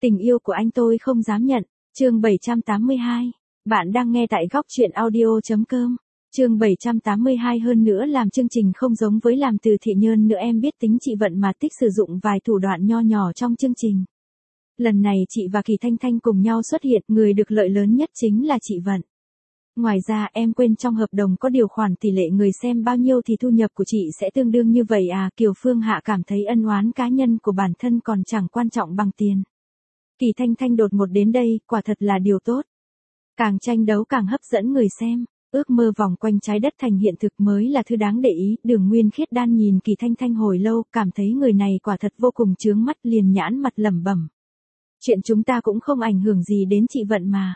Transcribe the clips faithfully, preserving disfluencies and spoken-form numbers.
Tình yêu của anh tôi không dám nhận. Chương bảy trăm tám mươi hai. Bạn đang nghe tại góc truyện audio chấm com. Chương bảy trăm tám mươi hai. Hơn nữa làm chương trình không giống với làm từ thiện nhân nữa, em biết tính chị Vận mà thích sử dụng vài thủ đoạn nho nhỏ trong chương trình. Lần này chị và Kỳ Thanh Thanh cùng nhau xuất hiện, người được lợi lớn nhất chính là chị Vận. Ngoài ra em quên trong hợp đồng có điều khoản tỷ lệ người xem bao nhiêu thì thu nhập của chị sẽ tương đương như vậy à. Kiều Phương Hạ cảm thấy ân oán cá nhân của bản thân còn chẳng quan trọng bằng tiền. Kỳ Thanh Thanh đột ngột đến đây, quả thật là điều tốt. Càng tranh đấu càng hấp dẫn người xem, ước mơ vòng quanh trái đất thành hiện thực mới là thứ đáng để ý. Đường Nguyên Khiết Đan nhìn Kỳ Thanh Thanh hồi lâu, cảm thấy người này quả thật vô cùng chướng mắt, liền nhãn mặt lẩm bẩm. Chuyện chúng ta cũng không ảnh hưởng gì đến chị Vận mà.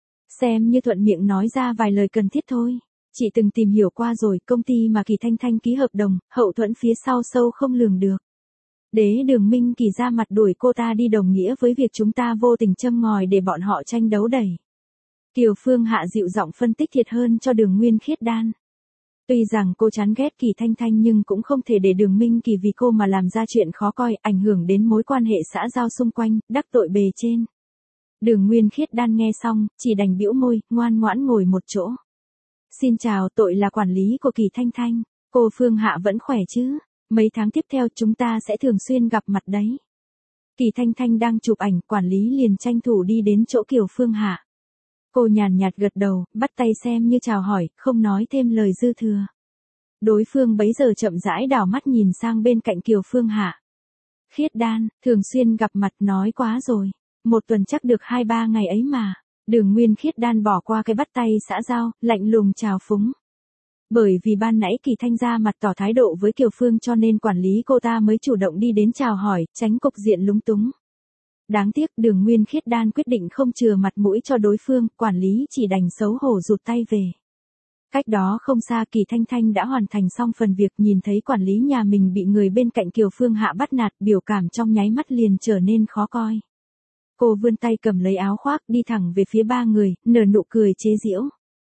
Xem như thuận miệng nói ra vài lời cần thiết thôi. Chị từng tìm hiểu qua rồi, công ty mà Kỳ Thanh Thanh ký hợp đồng, hậu thuẫn phía sau sâu không lường được. Đế Đường Minh Kỳ ra mặt đuổi cô ta đi đồng nghĩa với việc chúng ta vô tình châm ngòi để bọn họ tranh đấu đẩy. Kiều Phương Hạ dịu giọng phân tích thiệt hơn cho Đường Nguyên Khiết Đan. Tuy rằng cô chán ghét Kỳ Thanh Thanh nhưng cũng không thể để Đường Minh Kỳ vì cô mà làm ra chuyện khó coi, ảnh hưởng đến mối quan hệ xã giao xung quanh, đắc tội bề trên. Đường Nguyên Khiết Đan nghe xong, chỉ đành bĩu môi, ngoan ngoãn ngồi một chỗ. Xin chào, tội là quản lý của Kỳ Thanh Thanh. Cô Phương Hạ vẫn khỏe chứ? Mấy tháng tiếp theo chúng ta sẽ thường xuyên gặp mặt đấy. Kỳ Thanh Thanh đang chụp ảnh, quản lý liền tranh thủ đi đến chỗ Kiều Phương Hạ. Cô nhàn nhạt gật đầu, bắt tay xem như chào hỏi, không nói thêm lời dư thừa. Đối phương bấy giờ chậm rãi đảo mắt nhìn sang bên cạnh Kiều Phương Hạ. Khiết Đan, thường xuyên gặp mặt nói quá rồi. Một tuần chắc được hai ba ngày ấy mà. Đường Nguyên Khiết Đan bỏ qua cái bắt tay xã giao, lạnh lùng chào phúng. Bởi vì ban nãy Kỳ Thanh ra mặt tỏ thái độ với Kiều Phương cho nên quản lý cô ta mới chủ động đi đến chào hỏi, tránh cục diện lúng túng. Đáng tiếc Đường Nguyên Khiết Đan quyết định không chừa mặt mũi cho đối phương, quản lý chỉ đành xấu hổ rụt tay về. Cách đó không xa, Kỳ Thanh Thanh đã hoàn thành xong phần việc, nhìn thấy quản lý nhà mình bị người bên cạnh Kiều Phương Hạ bắt nạt, biểu cảm trong nháy mắt liền trở nên khó coi. Cô vươn tay cầm lấy áo khoác đi thẳng về phía ba người, nở nụ cười chế giễu.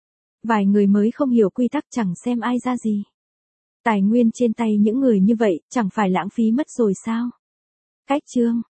Vài người mới không hiểu quy tắc chẳng xem ai ra gì. Tài nguyên trên tay những người như vậy chẳng phải lãng phí mất rồi sao? Cách chương.